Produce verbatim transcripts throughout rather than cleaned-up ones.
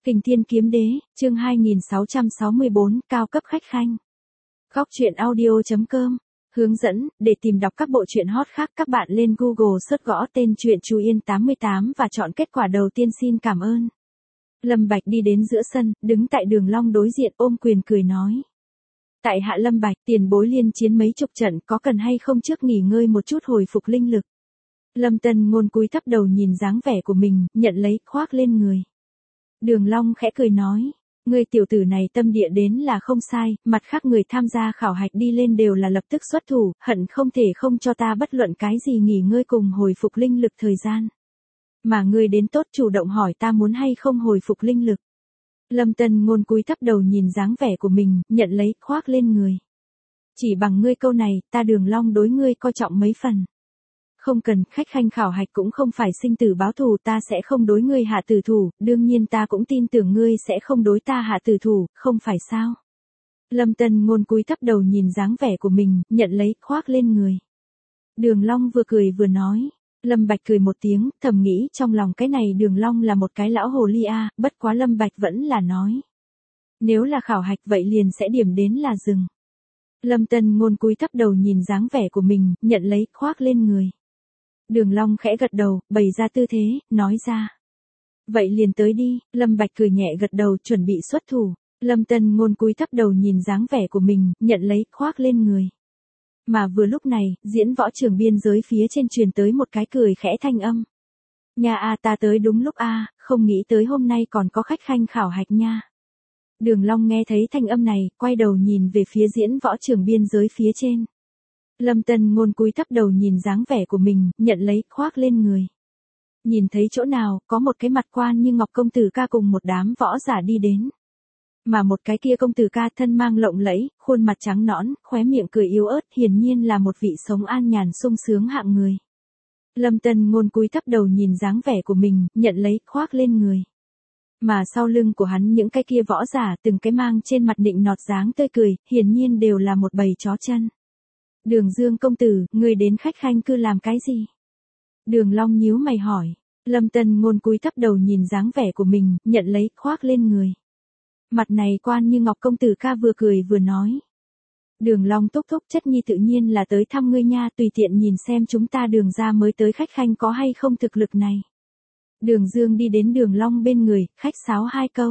Kình Thiên Kiếm Đế, chương hai nghìn sáu trăm sáu mươi bốn, cao cấp khách khanh. Góc truyện audio.com. Hướng dẫn, để tìm đọc các bộ truyện hot khác các bạn lên Google search gõ tên truyện Chu Yên tám mươi tám và chọn kết quả đầu tiên. Xin cảm ơn. Lâm Bạch đi đến giữa sân, đứng tại Đường Long đối diện ôm quyền cười nói. Tại hạ Lâm Bạch, tiền bối liên chiến mấy chục trận, có cần hay không trước nghỉ ngơi một chút hồi phục linh lực. Lâm Tân Ngôn cúi thấp đầu nhìn dáng vẻ của mình, nhận lấy, khoác lên người. Đường Long khẽ cười nói, ngươi tiểu tử này tâm địa đến là không sai, mặt khác người tham gia khảo hạch đi lên đều là lập tức xuất thủ, hận không thể không cho ta bất luận cái gì nghỉ ngơi cùng hồi phục linh lực thời gian. Mà ngươi đến tốt chủ động hỏi ta muốn hay không hồi phục linh lực. Lâm Tân Ngôn cúi thấp đầu nhìn dáng vẻ của mình, nhận lấy, khoác lên người. Chỉ bằng ngươi câu này, ta Đường Long đối ngươi coi trọng mấy phần. Không cần, khách khanh khảo hạch cũng không phải sinh tử báo thù, ta sẽ không đối ngươi hạ tử thủ, đương nhiên ta cũng tin tưởng ngươi sẽ không đối ta hạ tử thủ, không phải sao? Lâm Tân Ngôn cúi thấp đầu nhìn dáng vẻ của mình, nhận lấy, khoác lên người. Đường Long vừa cười vừa nói. Lâm Bạch cười một tiếng, thầm nghĩ trong lòng cái này Đường Long là một cái lão hồ ly a, bất quá Lâm Bạch vẫn là nói. Nếu là khảo hạch vậy liền sẽ điểm đến là dừng. Lâm Tân Ngôn cúi thấp đầu nhìn dáng vẻ của mình, nhận lấy, khoác lên người. Đường Long khẽ gật đầu, bày ra tư thế, nói ra. Vậy liền tới đi, Lâm Bạch cười nhẹ gật đầu chuẩn bị xuất thủ. Lâm Tân Ngôn cúi thấp đầu nhìn dáng vẻ của mình, nhận lấy, khoác lên người. Mà vừa lúc này, diễn võ trường biên giới phía trên truyền tới một cái cười khẽ thanh âm. Nha a ta tới đúng lúc a, không nghĩ tới hôm nay còn có khách khanh khảo hạch nha. Đường Long nghe thấy thanh âm này, quay đầu nhìn về phía diễn võ trường biên giới phía trên. Lâm Tân Ngôn cúi thấp đầu nhìn dáng vẻ của mình, nhận lấy, khoác lên người. Nhìn thấy chỗ nào, có một cái mặt quan như Ngọc công tử ca cùng một đám võ giả đi đến. Mà một cái kia công tử ca thân mang lộng lẫy, khuôn mặt trắng nõn, khóe miệng cười yếu ớt, hiển nhiên là một vị sống an nhàn sung sướng hạng người. Lâm Tân Ngôn cúi thấp đầu nhìn dáng vẻ của mình, nhận lấy, khoác lên người. Mà sau lưng của hắn những cái kia võ giả từng cái mang trên mặt nịnh nọt dáng tươi cười, hiển nhiên đều là một bầy chó chân. Đường Dương công tử, ngươi đến khách khanh cư làm cái gì? Đường Long nhíu mày hỏi. Lâm Tân Ngôn cúi thấp đầu nhìn dáng vẻ của mình, nhận lấy, khoác lên người. Mặt này quan như Ngọc công tử ca vừa cười vừa nói. Đường Long thúc thúc chất nhi tự nhiên là tới thăm ngươi nha, tùy tiện nhìn xem chúng ta Đường gia mới tới khách khanh có hay không thực lực này. Đường Dương đi đến Đường Long bên người, khách sáo hai câu.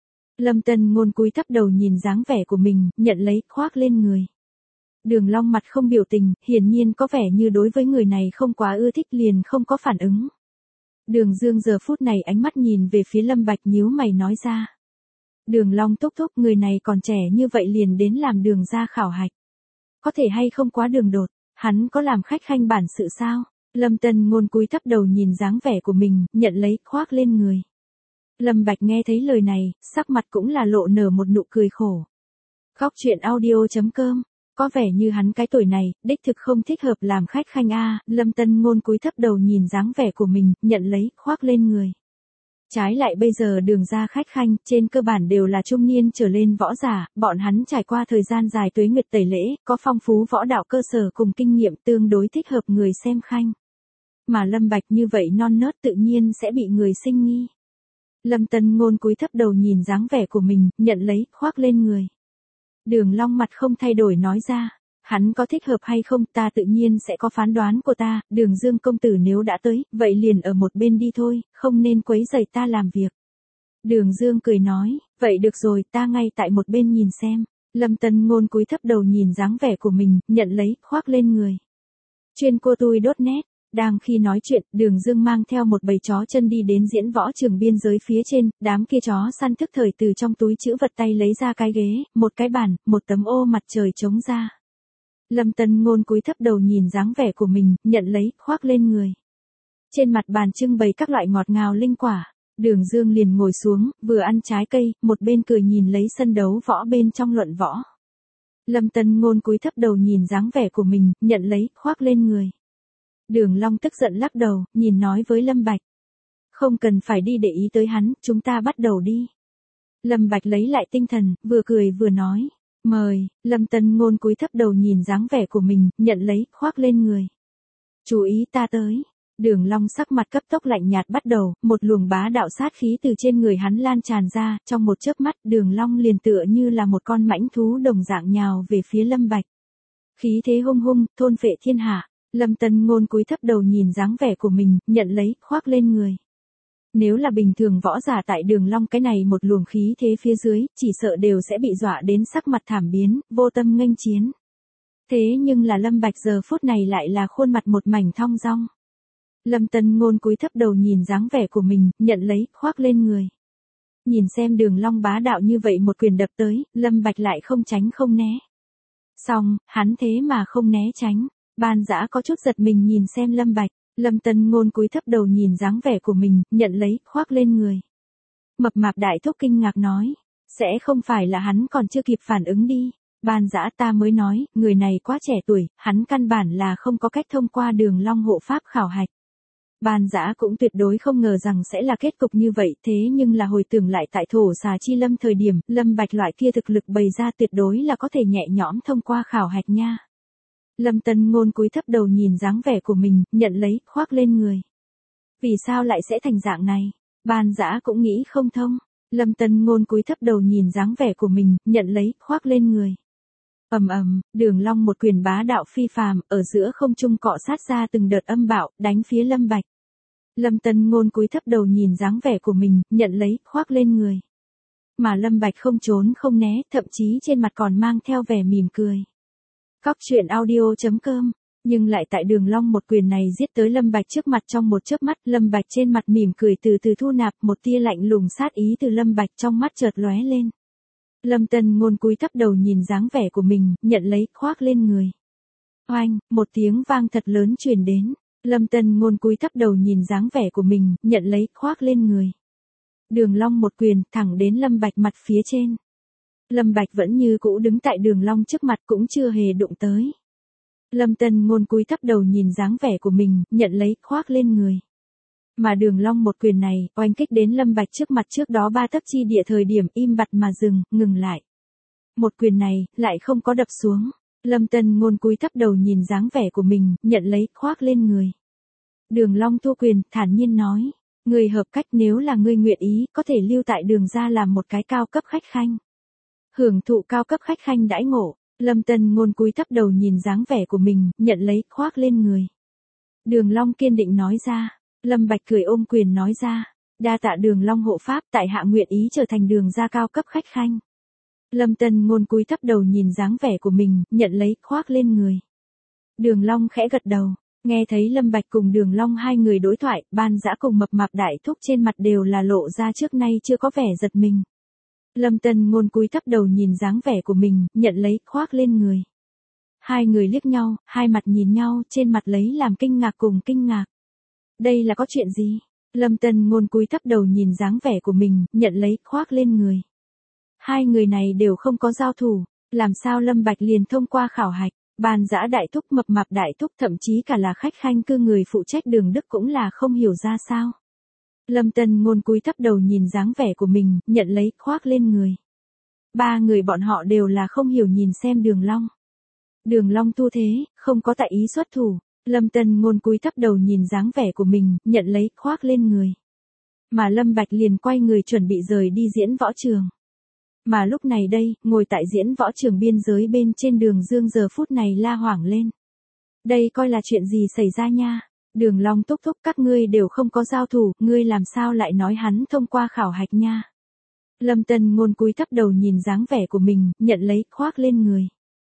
Lâm Tân Ngôn cúi thấp đầu nhìn dáng vẻ của mình, nhận lấy, khoác lên người. Đường Long mặt không biểu tình, hiển nhiên có vẻ như đối với người này không quá ưa thích liền không có phản ứng. Đường Dương giờ phút này ánh mắt nhìn về phía Lâm Bạch nhíu mày nói ra. Đường Long thúc thúc, người này còn trẻ như vậy liền đến làm Đường gia khảo hạch. Có thể hay không quá đường đột, hắn có làm khách khanh bản sự sao? Lâm Tân Ngôn cúi thấp đầu nhìn dáng vẻ của mình, nhận lấy, khoác lên người. Lâm Bạch nghe thấy lời này, sắc mặt cũng là lộ nở một nụ cười khổ. Góc truyện audio.com. Có vẻ như hắn cái tuổi này, đích thực không thích hợp làm khách khanh a. Lâm Tân Ngôn cúi thấp đầu nhìn dáng vẻ của mình, nhận lấy, khoác lên người. Trái lại bây giờ Đường gia khách khanh, trên cơ bản đều là trung niên trở lên võ giả, bọn hắn trải qua thời gian dài tuế nguyệt tẩy lễ, có phong phú võ đạo cơ sở cùng kinh nghiệm tương đối thích hợp người xem khanh. Mà Lâm Bạch như vậy non nớt tự nhiên sẽ bị người sinh nghi. Lâm Tân Ngôn cúi thấp đầu nhìn dáng vẻ của mình, nhận lấy, khoác lên người. Đường Long mặt không thay đổi nói ra, hắn có thích hợp hay không ta tự nhiên sẽ có phán đoán của ta, Đường Dương công tử nếu đã tới, vậy liền ở một bên đi thôi, không nên quấy rầy ta làm việc. Đường Dương cười nói, vậy được rồi, ta ngay tại một bên nhìn xem. Lâm Tân Ngôn cúi thấp đầu nhìn dáng vẻ của mình, nhận lấy, khoác lên người. Chuyên cô tui đốt nét. Đang khi nói chuyện, Đường Dương mang theo một bầy chó chân đi đến diễn võ trường biên giới phía trên, đám kia chó săn thức thời từ trong túi trữ vật tay lấy ra cái ghế, một cái bàn, một tấm ô mặt trời trống ra. Lâm Tân Ngôn cúi thấp đầu nhìn dáng vẻ của mình, nhận lấy, khoác lên người. Trên mặt bàn trưng bày các loại ngọt ngào linh quả, Đường Dương liền ngồi xuống, vừa ăn trái cây, một bên cười nhìn lấy sân đấu võ bên trong luận võ. Lâm Tân Ngôn cúi thấp đầu nhìn dáng vẻ của mình, nhận lấy, khoác lên người. Đường Long tức giận lắc đầu, nhìn nói với Lâm Bạch. Không cần phải đi để ý tới hắn, chúng ta bắt đầu đi. Lâm Bạch lấy lại tinh thần, vừa cười vừa nói. Mời, Lâm Tân Ngôn cúi thấp đầu nhìn dáng vẻ của mình, nhận lấy, khoác lên người. Chú ý ta tới. Đường Long sắc mặt cấp tốc lạnh nhạt bắt đầu, một luồng bá đạo sát khí từ trên người hắn lan tràn ra, trong một chớp mắt Đường Long liền tựa như là một con mãnh thú đồng dạng nhào về phía Lâm Bạch. Khí thế hung hung, thôn phệ thiên hạ. Lâm Tân Ngôn cúi thấp đầu nhìn dáng vẻ của mình, nhận lấy, khoác lên người. Nếu là bình thường võ giả tại Đường Long cái này một luồng khí thế phía dưới, chỉ sợ đều sẽ bị dọa đến sắc mặt thảm biến, vô tâm nghênh chiến. Thế nhưng là Lâm Bạch giờ phút này lại là khuôn mặt một mảnh thong dong. Lâm Tân Ngôn cúi thấp đầu nhìn dáng vẻ của mình, nhận lấy, khoác lên người. Nhìn xem Đường Long bá đạo như vậy một quyền đập tới, Lâm Bạch lại không tránh không né. Xong, hắn thế mà không né tránh. Ban Dã có chút giật mình nhìn xem Lâm Bạch, Lâm Tân Ngôn cúi thấp đầu nhìn dáng vẻ của mình, nhận lấy, khoác lên người. Mập mạp đại thúc kinh ngạc nói, sẽ không phải là hắn còn chưa kịp phản ứng đi. Ban Dã ta mới nói, người này quá trẻ tuổi, hắn căn bản là không có cách thông qua Đường Long hộ pháp khảo hạch. Ban Dã cũng tuyệt đối không ngờ rằng sẽ là kết cục như vậy, thế nhưng là hồi tưởng lại tại Thổ Xà Chi Lâm thời điểm, Lâm Bạch loại kia thực lực bày ra tuyệt đối là có thể nhẹ nhõm thông qua khảo hạch nha. Lâm Tân Ngôn cúi thấp đầu nhìn dáng vẻ của mình, nhận lấy, khoác lên người. Vì sao lại sẽ thành dạng này? Ban Dã cũng nghĩ không thông. Lâm Tân Ngôn cúi thấp đầu nhìn dáng vẻ của mình, nhận lấy, khoác lên người. Ầm ầm, Đường Long một quyền bá đạo phi phàm, ở giữa không trung cọ sát ra từng đợt âm bạo, đánh phía Lâm Bạch. Lâm Tân Ngôn cúi thấp đầu nhìn dáng vẻ của mình, nhận lấy, khoác lên người. Mà Lâm Bạch không trốn không né, thậm chí trên mặt còn mang theo vẻ mỉm cười. Cóc truyện audio chấm com. Nhưng lại tại Đường Long một quyền này giết tới Lâm Bạch trước mặt trong một chớp mắt, Lâm Bạch trên mặt mỉm cười từ từ thu nạp, một tia lạnh lùng sát ý từ Lâm Bạch trong mắt chợt lóe lên. Lâm Tân Ngôn cúi thấp đầu nhìn dáng vẻ của mình, nhận lấy, khoác lên người. Oanh, một tiếng vang thật lớn truyền đến. Lâm Tân Ngôn cúi thấp đầu nhìn dáng vẻ của mình, nhận lấy, khoác lên người. Đường Long một quyền, thẳng đến Lâm Bạch mặt phía trên. Lâm Bạch vẫn như cũ đứng tại Đường Long trước mặt cũng chưa hề đụng tới. Lâm Tân Ngôn cúi thấp đầu nhìn dáng vẻ của mình, nhận lấy, khoác lên người. Mà Đường Long một quyền này, oanh kích đến Lâm Bạch trước mặt trước đó ba tấc chi địa thời điểm im bặt mà dừng, ngừng lại. Một quyền này, lại không có đập xuống. Lâm Tân Ngôn cúi thấp đầu nhìn dáng vẻ của mình, nhận lấy, khoác lên người. Đường Long thu quyền, thản nhiên nói. Người hợp cách nếu là ngươi nguyện ý, có thể lưu tại Đường gia làm một cái cao cấp khách khanh. Hưởng thụ cao cấp khách khanh đãi ngộ. Lâm Tân Ngôn cúi thấp đầu nhìn dáng vẻ của mình, nhận lấy, khoác lên người. Đường Long kiên định nói ra. Lâm Bạch cười ôm quyền nói ra. Đa tạ Đường Long hộ pháp, tại hạ nguyện ý trở thành Đường gia cao cấp khách khanh. Lâm Tân Ngôn cúi thấp đầu nhìn dáng vẻ của mình, nhận lấy, khoác lên người. Đường Long khẽ gật đầu. Nghe thấy Lâm Bạch cùng Đường Long hai người đối thoại, Ban Dã cùng mập mạp đại thúc trên mặt đều là lộ ra trước nay chưa có vẻ giật mình. Lâm Tân Ngôn cúi thấp đầu nhìn dáng vẻ của mình, nhận lấy, khoác lên người. Hai người liếc nhau, hai mặt nhìn nhau, trên mặt lấy làm kinh ngạc cùng kinh ngạc. Đây là có chuyện gì? Lâm Tân Ngôn cúi thấp đầu nhìn dáng vẻ của mình, nhận lấy, khoác lên người. Hai người này đều không có giao thủ, làm sao Lâm Bạch liền thông qua khảo hạch? Ban Dã đại thúc mập mạp đại thúc thậm chí cả là khách khanh cư người phụ trách Đường Đức cũng là không hiểu ra sao. Lâm Tân Ngôn cúi thấp đầu nhìn dáng vẻ của mình, nhận lấy, khoác lên người. Ba người bọn họ đều là không hiểu nhìn xem Đường Long. Đường Long thu thế, không có tại ý xuất thủ. Lâm Tân Ngôn cúi thấp đầu nhìn dáng vẻ của mình, nhận lấy, khoác lên người. Mà Lâm Bạch liền quay người chuẩn bị rời đi diễn võ trường. Mà lúc này đây, ngồi tại diễn võ trường biên giới bên trên Đường Dương giờ phút này la hoảng lên. Đây coi là chuyện gì xảy ra nha? Đường Long thúc thúc các ngươi đều không có giao thủ, ngươi làm sao lại nói hắn thông qua khảo hạch nha? Lâm Tân Ngôn cúi thấp đầu nhìn dáng vẻ của mình, nhận lấy, khoác lên người.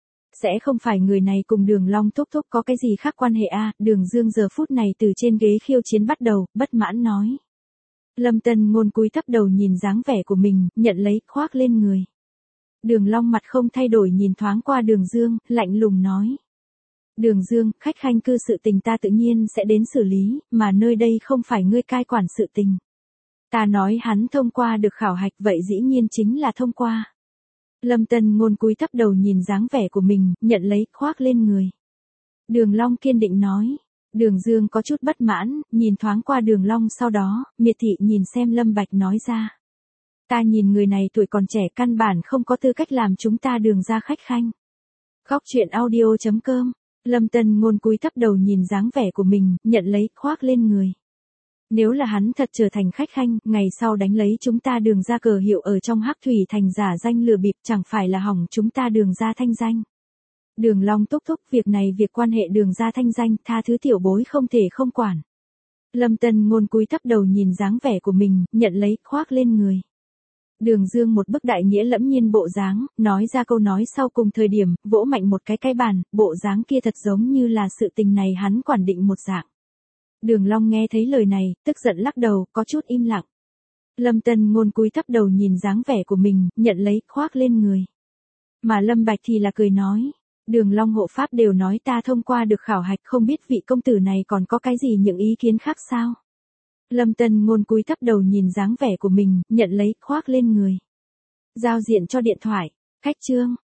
Sẽ không phải người này cùng Đường Long thúc thúc có cái gì khác quan hệ a? À? Đường Dương giờ phút này từ trên ghế khiêu chiến bắt đầu, bất mãn nói. Lâm Tân Ngôn cúi thấp đầu nhìn dáng vẻ của mình, nhận lấy, khoác lên người. Đường Long mặt không thay đổi nhìn thoáng qua Đường Dương, lạnh lùng nói. Đường Dương, khách khanh cư sự tình ta tự nhiên sẽ đến xử lý, mà nơi đây không phải ngươi cai quản sự tình. Ta nói hắn thông qua được khảo hạch vậy dĩ nhiên chính là thông qua. Lâm Tân Ngôn cúi thấp đầu nhìn dáng vẻ của mình, nhận lấy, khoác lên người. Đường Long kiên định nói. Đường Dương có chút bất mãn, nhìn thoáng qua Đường Long sau đó, miệt thị nhìn xem Lâm Bạch nói ra. Ta nhìn người này tuổi còn trẻ căn bản không có tư cách làm chúng ta Đường gia khách khanh. Cóc truyện audio chấm com Lâm Tân Ngôn cúi thấp đầu nhìn dáng vẻ của mình, nhận lấy, khoác lên người. Nếu là hắn thật trở thành khách khanh, ngày sau đánh lấy chúng ta Đường ra cờ hiệu ở trong Hắc Thủy Thành giả danh lừa bịp, chẳng phải là hỏng chúng ta Đường ra thanh danh. Đường Long thúc thúc, việc này việc quan hệ Đường ra thanh danh, tha thứ tiểu bối không thể không quản. Lâm Tân Ngôn cúi thấp đầu nhìn dáng vẻ của mình, nhận lấy, khoác lên người. Đường Dương một bức đại nghĩa lẫm nhiên bộ dáng, nói ra câu nói sau cùng thời điểm, vỗ mạnh một cái cái bàn, bộ dáng kia thật giống như là sự tình này hắn quản định một dạng. Đường Long nghe thấy lời này, tức giận lắc đầu, có chút im lặng. Lâm Tân Ngôn cúi thấp đầu nhìn dáng vẻ của mình, nhận lấy, khoác lên người. Mà Lâm Bạch thì là cười nói, Đường Long hộ pháp đều nói ta thông qua được khảo hạch, không biết vị công tử này còn có cái gì những ý kiến khác sao? Lâm Tân Ngôn cúi thấp đầu nhìn dáng vẻ của mình, nhận lấy, khoác lên người. Giao diện cho điện thoại, khách trương,